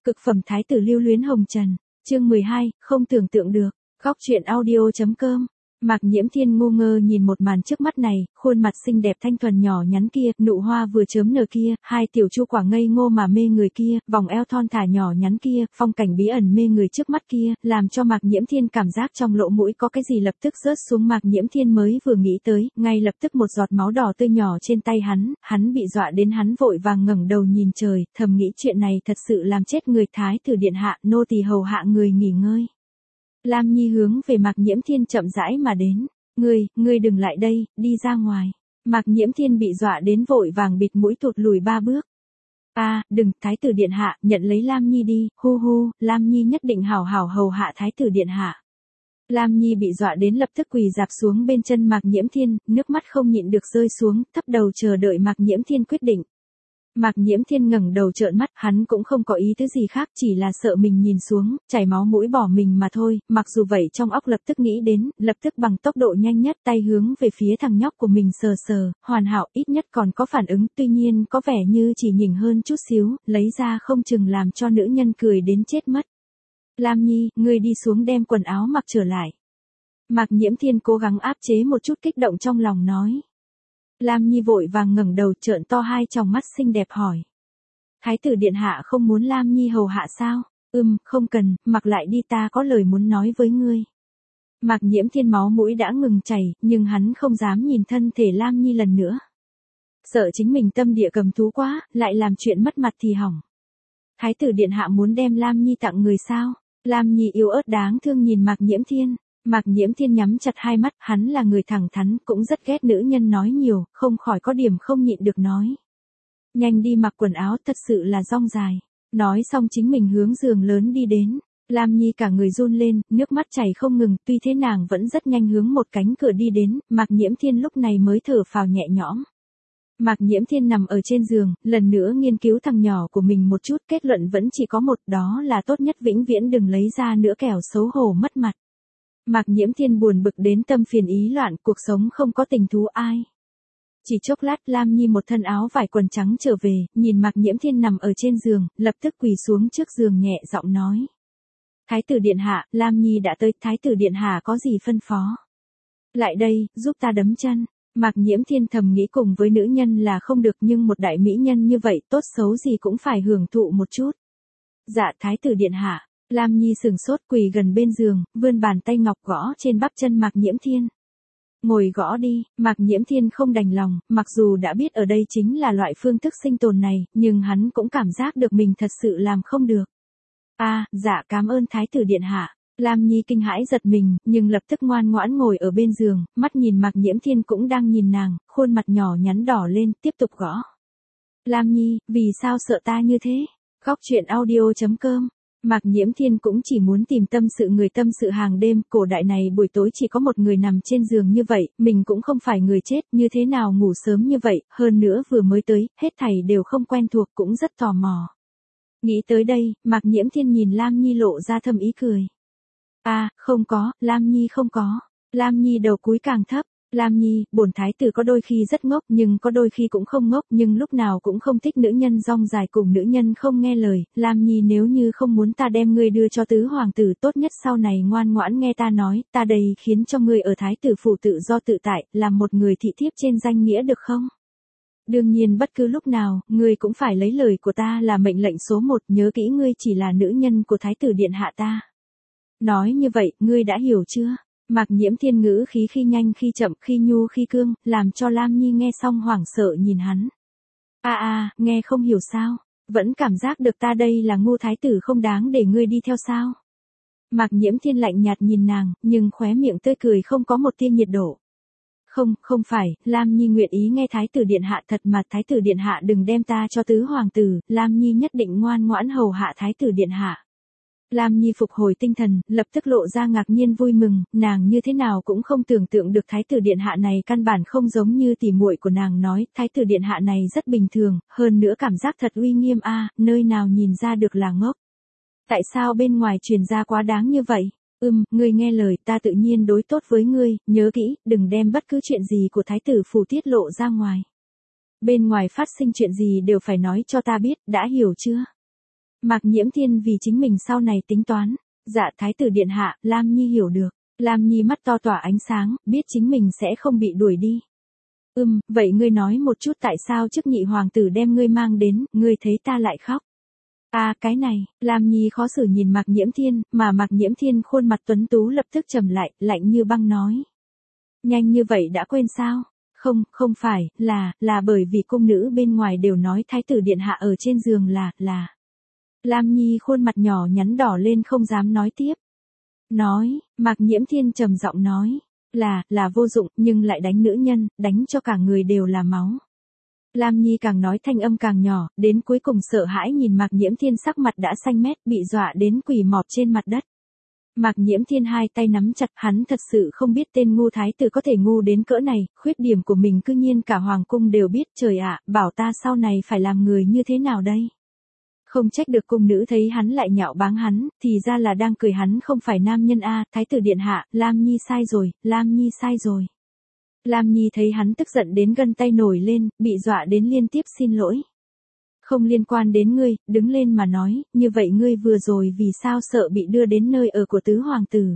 Cực phẩm thái tử lưu luyến hồng trần, chương 12, không tưởng tượng được, góc truyện audio.com. Mạc Nhiễm Thiên ngu ngơ nhìn một màn trước mắt này, khuôn mặt xinh đẹp thanh thuần nhỏ nhắn kia, nụ hoa vừa chớm nở kia, hai tiểu chu quả ngây ngô mà mê người kia, vòng eo thon thả nhỏ nhắn kia, phong cảnh bí ẩn mê người trước mắt kia, làm cho Mạc Nhiễm Thiên cảm giác trong lỗ mũi có cái gì lập tức rớt xuống. Mạc Nhiễm Thiên mới vừa nghĩ tới, ngay lập tức một giọt máu đỏ tươi nhỏ trên tay hắn bị dọa đến hắn vội vàng ngẩng đầu nhìn trời, thầm nghĩ chuyện này thật sự làm chết người. Thái tử điện hạ, nô tỳ hầu hạ người nghỉ ngơi. Lam Nhi hướng về Mạc Nhiễm Thiên chậm rãi mà đến. Ngươi đừng lại đây, đi ra ngoài. Mạc Nhiễm Thiên bị dọa đến vội vàng bịt mũi thụt lùi 3 bước. Đừng, Thái tử điện hạ, nhận lấy Lam Nhi đi, hu, Lam Nhi nhất định hảo hảo hầu hạ Thái tử điện hạ. Lam Nhi bị dọa đến lập tức quỳ rạp xuống bên chân Mạc Nhiễm Thiên, nước mắt không nhịn được rơi xuống, thấp đầu chờ đợi Mạc Nhiễm Thiên quyết định. Mạc Nhiễm Thiên ngẩng đầu trợn mắt, hắn cũng không có ý tứ gì khác, chỉ là sợ mình nhìn xuống, chảy máu mũi bỏ mình mà thôi. Mặc dù vậy trong óc lập tức nghĩ đến, lập tức bằng tốc độ nhanh nhất tay hướng về phía thằng nhóc của mình sờ, hoàn hảo, ít nhất còn có phản ứng, tuy nhiên có vẻ như chỉ nhỉnh hơn chút xíu, lấy ra không chừng làm cho nữ nhân cười đến chết mất. Lam Nhi, ngươi đi xuống đem quần áo mặc trở lại. Mạc Nhiễm Thiên cố gắng áp chế một chút kích động trong lòng nói. Lam Nhi vội vàng ngẩng đầu trợn to hai tròng mắt xinh đẹp hỏi. Thái tử điện hạ không muốn Lam Nhi hầu hạ sao? Không cần, mặc lại đi, ta có lời muốn nói với ngươi. Mạc Nhiễm Thiên máu mũi đã ngừng chảy, nhưng hắn không dám nhìn thân thể Lam Nhi lần nữa. Sợ chính mình tâm địa cầm thú quá, lại làm chuyện mất mặt thì hỏng. Thái tử điện hạ muốn đem Lam Nhi tặng người sao? Lam Nhi yếu ớt đáng thương nhìn Mạc Nhiễm Thiên. Mạc Nhiễm Thiên nhắm chặt hai mắt, hắn là người thẳng thắn, cũng rất ghét nữ nhân nói nhiều, không khỏi có điểm không nhịn được nói. Nhanh đi mặc quần áo, thật sự là dong dài. Nói xong chính mình hướng giường lớn đi đến. Lam Nhi cả người run lên, nước mắt chảy không ngừng, tuy thế nàng vẫn rất nhanh hướng một cánh cửa đi đến, Mạc Nhiễm Thiên lúc này mới thở phào nhẹ nhõm. Mạc Nhiễm Thiên nằm ở trên giường, lần nữa nghiên cứu thằng nhỏ của mình một chút, kết luận vẫn chỉ có một, đó là tốt nhất vĩnh viễn đừng lấy ra nữa kẻo xấu hổ mất mặt. Mạc Nhiễm Thiên buồn bực đến tâm phiền ý loạn, cuộc sống không có tình thú ai. Chỉ chốc lát Lam Nhi một thân áo vải quần trắng trở về, nhìn Mạc Nhiễm Thiên nằm ở trên giường, lập tức quỳ xuống trước giường nhẹ giọng nói. Thái tử điện hạ, Lam Nhi đã tới, Thái tử điện hạ có gì phân phó? Lại đây, giúp ta đấm chân. Mạc Nhiễm Thiên thầm nghĩ cùng với nữ nhân là không được, nhưng một đại mỹ nhân như vậy tốt xấu gì cũng phải hưởng thụ một chút. Dạ Thái tử điện hạ. Lam Nhi sừng sốt quỳ gần bên giường, vươn bàn tay ngọc gõ trên bắp chân Mạc Nhiễm Thiên. Ngồi gõ đi, Mạc Nhiễm Thiên không đành lòng, mặc dù đã biết ở đây chính là loại phương thức sinh tồn này, nhưng hắn cũng cảm giác được mình thật sự làm không được. Dạ cảm ơn Thái tử điện hạ. Lam Nhi kinh hãi giật mình, nhưng lập tức ngoan ngoãn ngồi ở bên giường, mắt nhìn Mạc Nhiễm Thiên cũng đang nhìn nàng, khuôn mặt nhỏ nhắn đỏ lên, tiếp tục gõ. Lam Nhi, vì sao sợ ta như thế? Góc truyện audio.com. Mạc Nhiễm Thiên cũng chỉ muốn tìm tâm sự người tâm sự hàng đêm, cổ đại này buổi tối chỉ có một người nằm trên giường như vậy, mình cũng không phải người chết, như thế nào ngủ sớm như vậy, hơn nữa vừa mới tới, hết thảy đều không quen thuộc, cũng rất tò mò. Nghĩ tới đây, Mạc Nhiễm Thiên nhìn Lam Nhi lộ ra thâm ý cười. Không có, Lam Nhi không có. Lam Nhi đầu cúi càng thấp. Lam Nhi, bổn thái tử có đôi khi rất ngốc nhưng có đôi khi cũng không ngốc, nhưng lúc nào cũng không thích nữ nhân dong dài cùng nữ nhân không nghe lời. Lam Nhi, nếu như không muốn ta đem ngươi đưa cho tứ hoàng tử, tốt nhất sau này ngoan ngoãn nghe ta nói, ta đây khiến cho ngươi ở thái tử phủ tự do tự tại, làm một người thị thiếp trên danh nghĩa được không? Đương nhiên bất cứ lúc nào, ngươi cũng phải lấy lời của ta là mệnh lệnh số 1, nhớ kỹ ngươi chỉ là nữ nhân của thái tử điện hạ ta. Nói như vậy, ngươi đã hiểu chưa? Mạc Nhiễm Thiên ngữ khí khi nhanh khi chậm, khi nhu khi cương, làm cho Lam Nhi nghe xong hoảng sợ nhìn hắn. Nghe không hiểu sao? Vẫn cảm giác được ta đây là ngu thái tử không đáng để ngươi đi theo sao? Mạc Nhiễm Thiên lạnh nhạt nhìn nàng, nhưng khóe miệng tươi cười không có một tia nhiệt độ. Không phải, Lam Nhi nguyện ý nghe Thái tử điện hạ, thật mà Thái tử điện hạ đừng đem ta cho tứ hoàng tử, Lam Nhi nhất định ngoan ngoãn hầu hạ Thái tử điện hạ. Lam Nhi phục hồi tinh thần, lập tức lộ ra ngạc nhiên vui mừng, nàng như thế nào cũng không tưởng tượng được Thái tử điện hạ này căn bản không giống như tỉ muội của nàng nói, Thái tử điện hạ này rất bình thường, hơn nữa cảm giác thật uy nghiêm nơi nào nhìn ra được là ngốc. Tại sao bên ngoài truyền ra quá đáng như vậy? Ngươi nghe lời, ta tự nhiên đối tốt với ngươi, nhớ kỹ, đừng đem bất cứ chuyện gì của thái tử phủ tiết lộ ra ngoài. Bên ngoài phát sinh chuyện gì đều phải nói cho ta biết, đã hiểu chưa? Mạc Nhiễm Thiên vì chính mình sau này tính toán. Dạ thái tử điện hạ, Lam Nhi hiểu được. Lam Nhi mắt to tỏa ánh sáng, biết chính mình sẽ không bị đuổi đi. Vậy ngươi nói một chút tại sao trước nhị hoàng tử đem ngươi mang đến, ngươi thấy ta lại khóc. Cái này, Lam Nhi khó xử nhìn Mạc Nhiễm Thiên, mà Mạc Nhiễm Thiên khuôn mặt tuấn tú lập tức trầm lại, lạnh như băng nói. Nhanh như vậy đã quên sao? Không phải, là bởi vì cung nữ bên ngoài đều nói thái tử điện hạ ở trên giường là. Lam Nhi khuôn mặt nhỏ nhắn đỏ lên không dám nói tiếp. Mạc Nhiễm Thiên trầm giọng nói, là vô dụng nhưng lại đánh nữ nhân, đánh cho cả người đều là máu. Lam Nhi càng nói thanh âm càng nhỏ, đến cuối cùng sợ hãi nhìn Mạc Nhiễm Thiên sắc mặt đã xanh mét, bị dọa đến quỳ mọp trên mặt đất. Mạc Nhiễm Thiên hai tay nắm chặt, hắn thật sự không biết tên ngu thái tử có thể ngu đến cỡ này, khuyết điểm của mình cư nhiên cả hoàng cung đều biết, trời ạ, bảo ta sau này phải làm người như thế nào đây? Không trách được cung nữ thấy hắn lại nhạo báng hắn, thì ra là đang cười hắn không phải nam nhân thái tử điện hạ, Lam Nhi sai rồi, Lam Nhi sai rồi. Lam Nhi thấy hắn tức giận đến gân tay nổi lên, bị dọa đến liên tiếp xin lỗi. Không liên quan đến ngươi, đứng lên mà nói, như vậy ngươi vừa rồi vì sao sợ bị đưa đến nơi ở của tứ hoàng tử.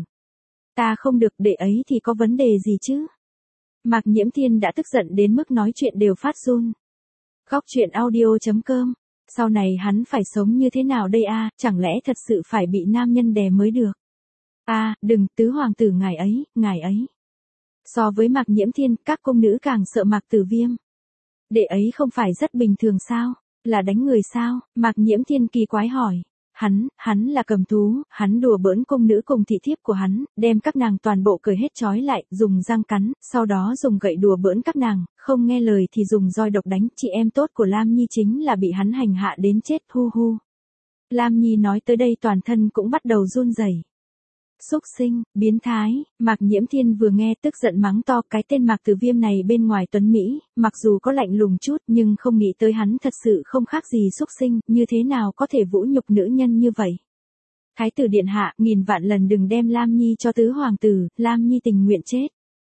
Ta không được để ấy thì có vấn đề gì chứ? Mạc Nhiễm Thiên đã tức giận đến mức nói chuyện đều phát run. Góc truyện audio.com. Sau này hắn phải sống như thế nào đây chẳng lẽ thật sự phải bị nam nhân đè mới được? Đừng, tứ hoàng tử ngài ấy. So với Mạc Nhiễm Thiên, các cung nữ càng sợ Mạc Tử Viêm. Đệ ấy không phải rất bình thường sao? Là đánh người sao? Mạc Nhiễm Thiên kỳ quái hỏi. Hắn là cầm thú, hắn đùa bỡn cung nữ cùng thị thiếp của hắn, đem các nàng toàn bộ cởi hết trói lại, dùng răng cắn, sau đó dùng gậy đùa bỡn các nàng, không nghe lời thì dùng roi độc đánh, chị em tốt của Lam Nhi chính là bị hắn hành hạ đến chết, hu. Lam Nhi nói tới đây toàn thân cũng bắt đầu run rẩy. Xúc sinh, biến thái, Mạc Nhiễm Thiên vừa nghe tức giận mắng to, cái tên Mạc Tử Viêm này bên ngoài tuấn Mỹ, mặc dù có lạnh lùng chút nhưng không nghĩ tới hắn thật sự không khác gì xúc sinh, như thế nào có thể vũ nhục nữ nhân như vậy. Thái tử điện hạ, nghìn vạn lần đừng đem Lam Nhi cho tứ hoàng tử, Lam Nhi tình nguyện chết.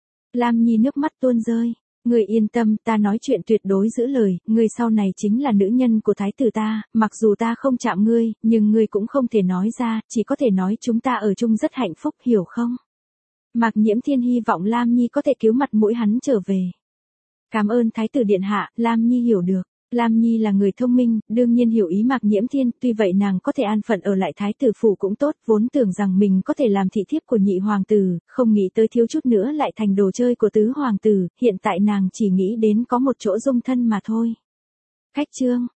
Lam Nhi nước mắt tuôn rơi. Ngươi yên tâm, ta nói chuyện tuyệt đối giữ lời, ngươi sau này chính là nữ nhân của thái tử ta, mặc dù ta không chạm ngươi, nhưng ngươi cũng không thể nói ra, chỉ có thể nói chúng ta ở chung rất hạnh phúc, hiểu không? Mạc Nhiễm Thiên hy vọng Lam Nhi có thể cứu mặt mũi hắn trở về. Cảm ơn thái tử điện hạ, Lam Nhi hiểu được. Lam Nhi là người thông minh, đương nhiên hiểu ý Mạc Nhiễm Thiên, tuy vậy nàng có thể an phận ở lại thái tử phủ cũng tốt, vốn tưởng rằng mình có thể làm thị thiếp của nhị hoàng tử, không nghĩ tới thiếu chút nữa lại thành đồ chơi của tứ hoàng tử, hiện tại nàng chỉ nghĩ đến có một chỗ dung thân mà thôi. Khách chương